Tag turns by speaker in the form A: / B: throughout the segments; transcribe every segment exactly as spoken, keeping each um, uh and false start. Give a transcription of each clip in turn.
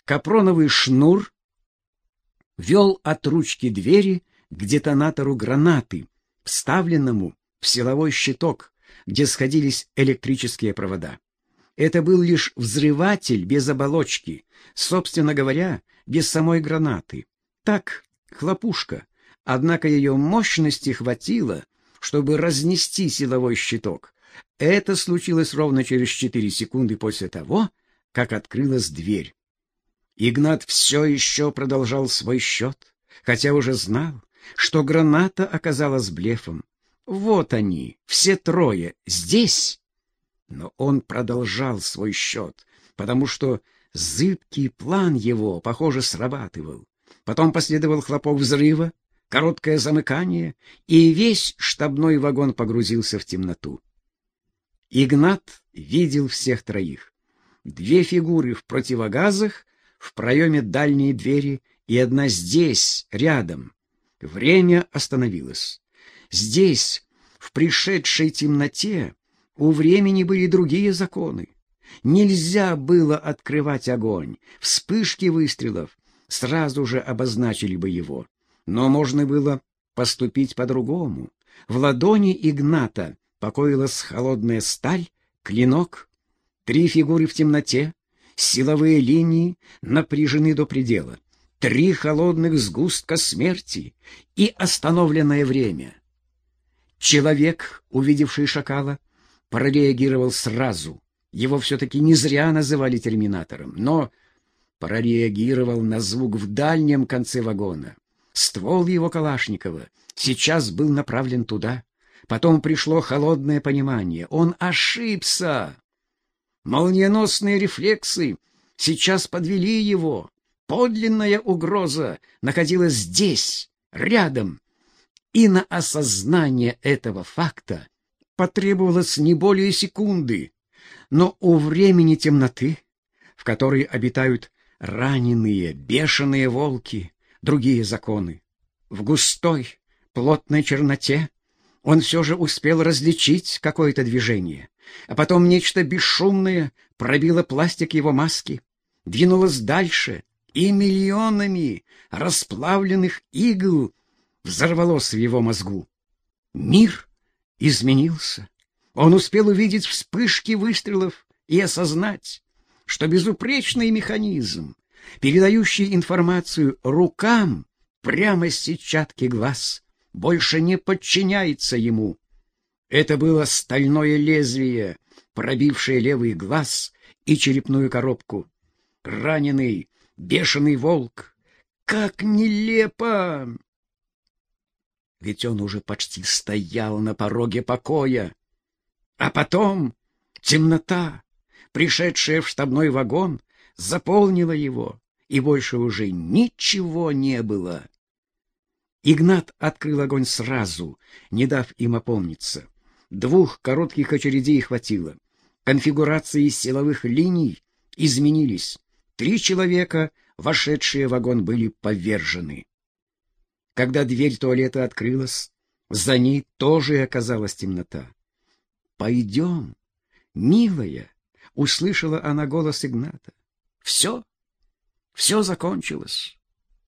A: Капроновый шнур вел от ручки двери к детонатору гранаты, вставленному в силовой щиток, где сходились электрические провода. Это был лишь взрыватель без оболочки, собственно говоря, без самой гранаты. Так, хлопушка, однако ее мощности хватило, чтобы разнести силовой щиток. Это случилось ровно через четыре секунды после того, как открылась дверь. Игнат все еще продолжал свой счет, хотя уже знал, что граната оказалась блефом. Вот они, все трое, здесь. Но он продолжал свой счет, потому что зыбкий план его, похоже, срабатывал. Потом последовал хлопок взрыва, короткое замыкание, и весь штабной вагон погрузился в темноту. Игнат видел всех троих. Две фигуры в противогазах, в проеме дальней двери, и одна здесь, рядом. Время остановилось. Здесь, в пришедшей темноте, у времени были другие законы. Нельзя было открывать огонь. Вспышки выстрелов сразу же обозначили бы его. Но можно было поступить по-другому. В ладони Игната покоилась холодная сталь, клинок. Три фигуры в темноте, силовые линии напряжены до предела. Три холодных сгустка смерти и остановленное время. Человек, увидевший шакала, прореагировал сразу. Его все-таки не зря называли терминатором, но прореагировал на звук в дальнем конце вагона. Ствол его Калашникова сейчас был направлен туда. Потом пришло холодное понимание. Он ошибся. Молниеносные рефлексы сейчас подвели его. Подлинная угроза находилась здесь, рядом. И на осознание этого факта потребовалось не более секунды. Но у времени темноты, в которой обитают раненые, бешеные волки, другие законы. В густой, плотной черноте он все же успел различить какое-то движение, а потом нечто бесшумное пробило пластик его маски, двинулось дальше, и миллионами расплавленных игл взорвалось в его мозгу. Мир изменился. Он успел увидеть вспышки выстрелов и осознать, что безупречный механизм, передающий информацию рукам прямо с сетчатки глаз, больше не подчиняется ему. Это было стальное лезвие, пробившее левый глаз и черепную коробку. Раненый, бешеный волк. Как нелепо! Ведь он уже почти стоял на пороге покоя. А потом темнота, пришедшая в штабной вагон, заполнила его, и больше уже ничего не было. Игнат открыл огонь сразу, не дав им опомниться. Двух коротких очередей хватило. Конфигурации силовых линий изменились. Три человека, вошедшие в вагон, были повержены. Когда дверь туалета открылась, за ней тоже оказалась темнота. «Пойдем, милая!» — услышала она голос Игната. «Все, все закончилось».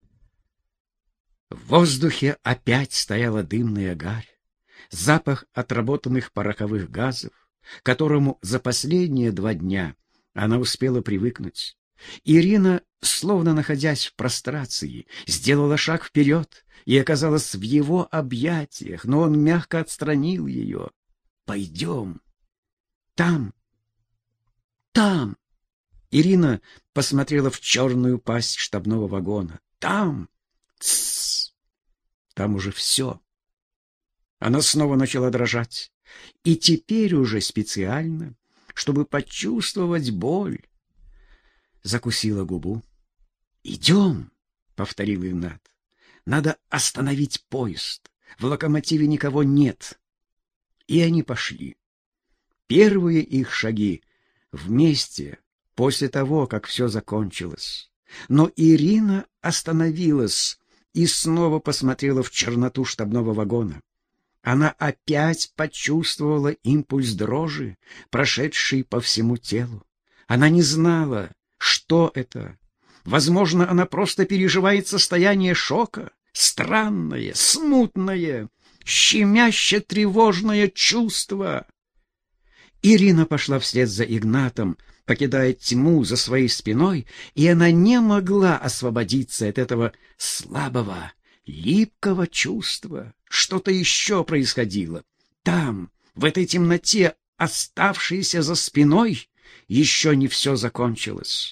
A: В воздухе опять стояла дымная гарь, запах отработанных пороховых газов, к которому за последние два дня она успела привыкнуть. Ирина, словно находясь в прострации, сделала шаг вперед и оказалась в его объятиях, но он мягко отстранил ее. «Пойдем. Там, там!» Ирина посмотрела в черную пасть штабного вагона. «Там! Тссс! Там уже все!» Она снова начала дрожать, и теперь уже специально, чтобы почувствовать боль, закусила губу. «Идем!» — повторил Игнат. «Надо остановить поезд. В локомотиве никого нет». И они пошли. Первые их шаги вместе после того, как все закончилось. Но Ирина остановилась и снова посмотрела в черноту штабного вагона. Она опять почувствовала импульс дрожи, прошедший по всему телу. Она не знала, что это. Возможно, она просто переживает состояние шока, странное, смутное, щемяще-тревожное чувство. Ирина пошла вслед за Игнатом, покидая тьму за своей спиной, и она не могла освободиться от этого слабого, липкого чувства. Что-то еще происходило. Там, в этой темноте, оставшейся за спиной, еще не все закончилось.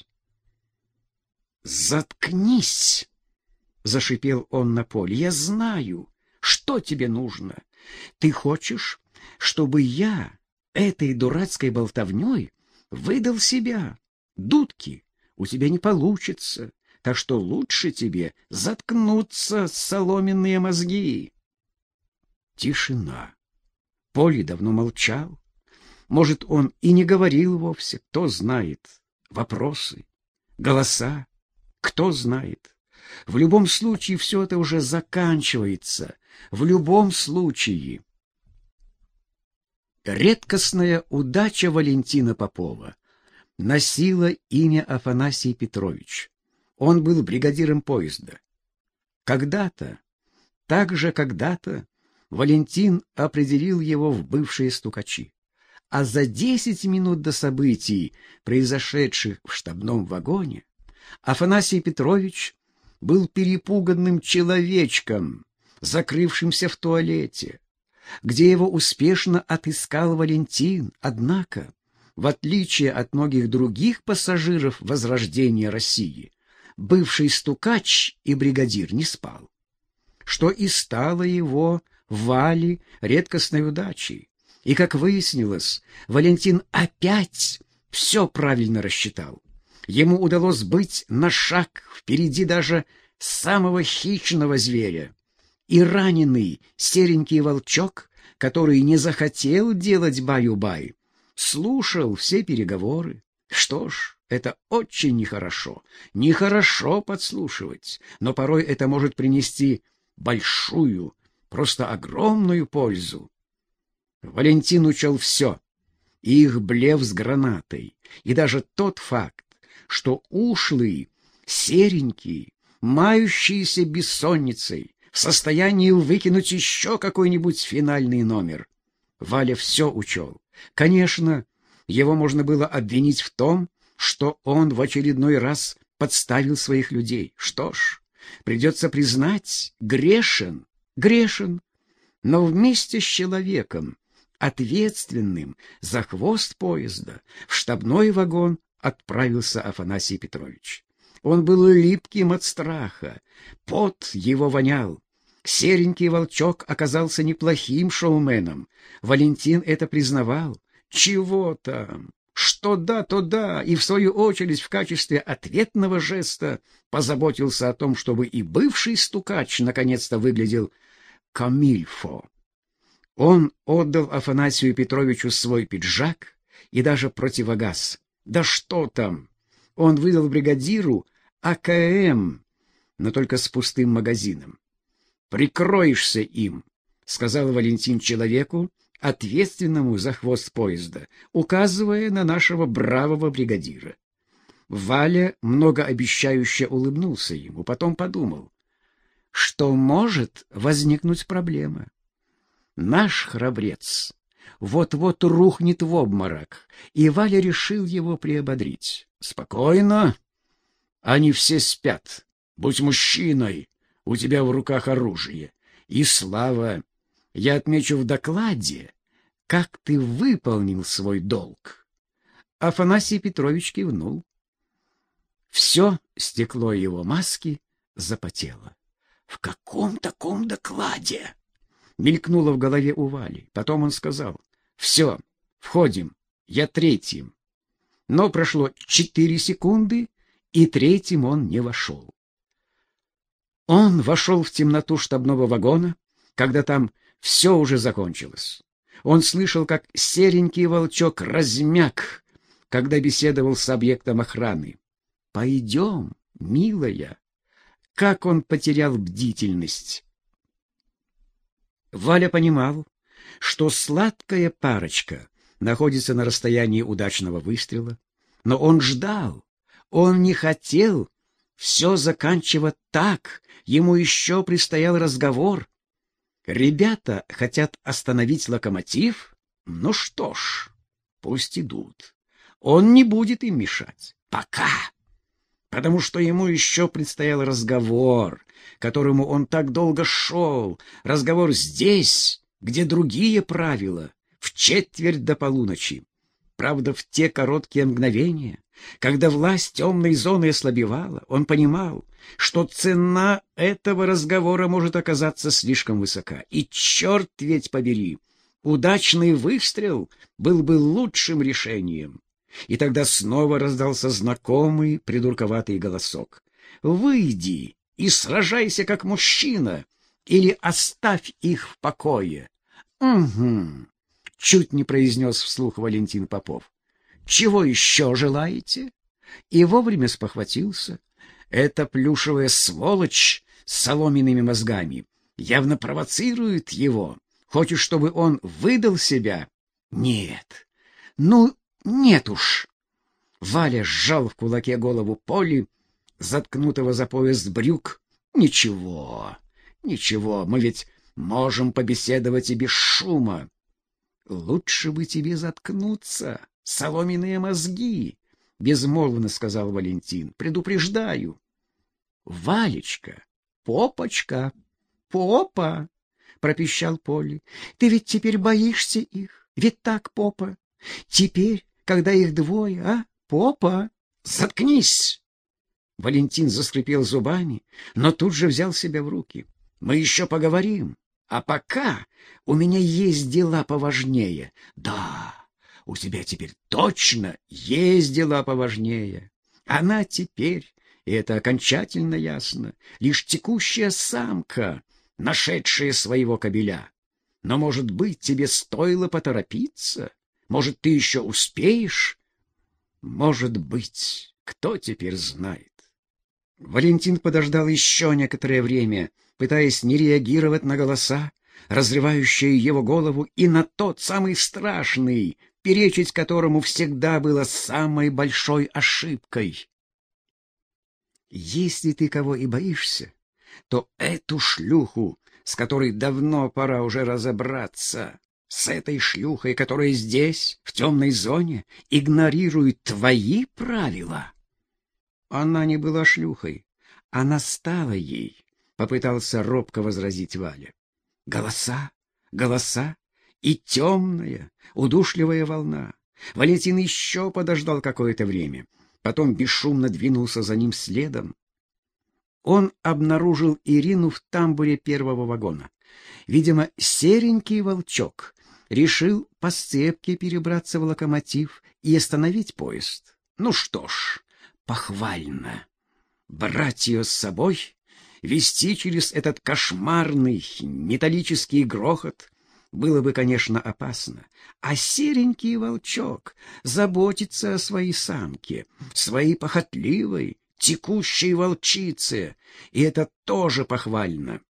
A: «Заткнись!» — зашипел он на поле. «Я знаю, что тебе нужно. Ты хочешь, чтобы я этой дурацкой болтовней выдал себя? Дудки, у тебя не получится, так что лучше тебе заткнуться, соломенные мозги». Тишина. Поле давно молчал. Может, он и не говорил вовсе, кто знает. Вопросы, голоса, кто знает. В любом случае все это уже заканчивается. В любом случае. Редкостная удача Валентина Попова носила имя Афанасий Петрович. Он был бригадиром поезда. Когда-то, так же когда-то, Валентин определил его в бывшие стукачи. А за десять минут до событий, произошедших в штабном вагоне, Афанасий Петрович был перепуганным человечком, закрывшимся в туалете, где его успешно отыскал Валентин. Однако, в отличие от многих других пассажиров Возрождения России, бывший стукач и бригадир не спал, что и стало его Вале редкостной удачей. И, как выяснилось, Валентин опять все правильно рассчитал. Ему удалось быть на шаг впереди даже самого хищного зверя. И раненый серенький волчок, который не захотел делать баю-бай, слушал все переговоры. Что ж, это очень нехорошо. Нехорошо подслушивать, но порой это может принести большую, просто огромную пользу. Валентин учел все, и их блеф с гранатой, и даже тот факт, что ушлый, серенький, мающийся бессонницей, в состоянии выкинуть еще какой-нибудь финальный номер. Валя все учел. Конечно, его можно было обвинить в том, что он в очередной раз подставил своих людей. Что ж, придется признать, грешен, грешен, но вместе с человеком, ответственным за хвост поезда, в штабной вагон отправился Афанасий Петрович. Он был липким от страха, пот его вонял. Серенький волчок оказался неплохим шоуменом. Валентин это признавал. Чего там? Что да, то да, и в свою очередь в качестве ответного жеста позаботился о том, чтобы и бывший стукач наконец-то выглядел камильфо. Он отдал Афанасию Петровичу свой пиджак и даже противогаз. Да что там! Он выдал бригадиру А К М, но только с пустым магазином. «Прикроешься им», — сказал Валентин человеку, ответственному за хвост поезда, указывая на нашего бравого бригадира. Валя многообещающе улыбнулся ему, потом подумал, что может возникнуть проблема. Наш храбрец вот-вот рухнет в обморок, и Валя решил его приободрить. «Спокойно, они все спят. Будь мужчиной, у тебя в руках оружие. И слава, я отмечу в докладе, как ты выполнил свой долг». Афанасий Петрович кивнул. Все стекло его маски запотело. «В каком таком докладе?» Мелькнуло в голове у Вали. Потом он сказал: «Все, входим, я третьим». Но прошло четыре секунды, и третьим он не вошел. Он вошел в темноту штабного вагона, когда там все уже закончилось. Он слышал, как серенький волчок размяк, когда беседовал с объектом охраны. «Пойдем, милая». Как он потерял бдительность. Валя понимал, что сладкая парочка находится на расстоянии удачного выстрела, но он ждал, он не хотел все заканчивать так, ему еще предстоял разговор. Ребята хотят остановить локомотив? Ну что ж, пусть идут. Он не будет им мешать. Пока. Потому что ему еще предстоял разговор, к которому он так долго шел. Разговор здесь, где другие правила, в четверть до полуночи. Правда, в те короткие мгновения, когда власть темной зоны ослабевала, он понимал, что цена этого разговора может оказаться слишком высока. И черт ведь побери, удачный выстрел был бы лучшим решением. И тогда снова раздался знакомый придурковатый голосок. «Выйди и сражайся как мужчина, или оставь их в покое». «Угу», — чуть не произнес вслух Валентин Попов. «Чего еще желаете?» И вовремя спохватился. Эта плюшевая сволочь с соломенными мозгами явно провоцирует его. Хочет, чтобы он выдал себя? Нет. Ну, нет уж. Валя сжал в кулаке голову Поли, заткнутого за пояс брюк. Ничего, ничего, мы ведь можем побеседовать и без шума. Лучше бы тебе заткнуться, соломенные мозги, безмолвно сказал Валентин. Предупреждаю. Валечка, попочка, попа, пропищал Поли. Ты ведь теперь боишься их, ведь так, попа? Теперь, когда их двое, а, попа? Заткнись! Валентин заскрипел зубами, но тут же взял себя в руки. Мы еще поговорим, а пока у меня есть дела поважнее. Да, у тебя теперь точно есть дела поважнее. Она теперь, и это окончательно ясно, лишь текущая самка, нашедшая своего кобеля. Но, может быть, тебе стоило поторопиться? Может, ты еще успеешь? Может быть, кто теперь знает? Валентин подождал еще некоторое время, пытаясь не реагировать на голоса, разрывающие его голову, и на тот самый страшный, перечить которому всегда было самой большой ошибкой. Если ты кого и боишься, то эту шлюху, с которой давно пора уже разобраться, с этой шлюхой, которая здесь, в темной зоне, игнорирует твои правила. Она не была шлюхой, она стала ей, попытался робко возразить Валя. Голоса, голоса и темная, удушливая волна. Валентин еще подождал какое-то время, потом бесшумно двинулся за ним следом. Он обнаружил Ирину в тамбуре первого вагона. Видимо, серенький волчок решил по сцепке перебраться в локомотив и остановить поезд. Ну что ж, похвально. Брать ее с собой, вести через этот кошмарный металлический грохот было бы, конечно, опасно. А серенький волчок заботится о своей самке, своей похотливой, текущей волчице, и это тоже похвально.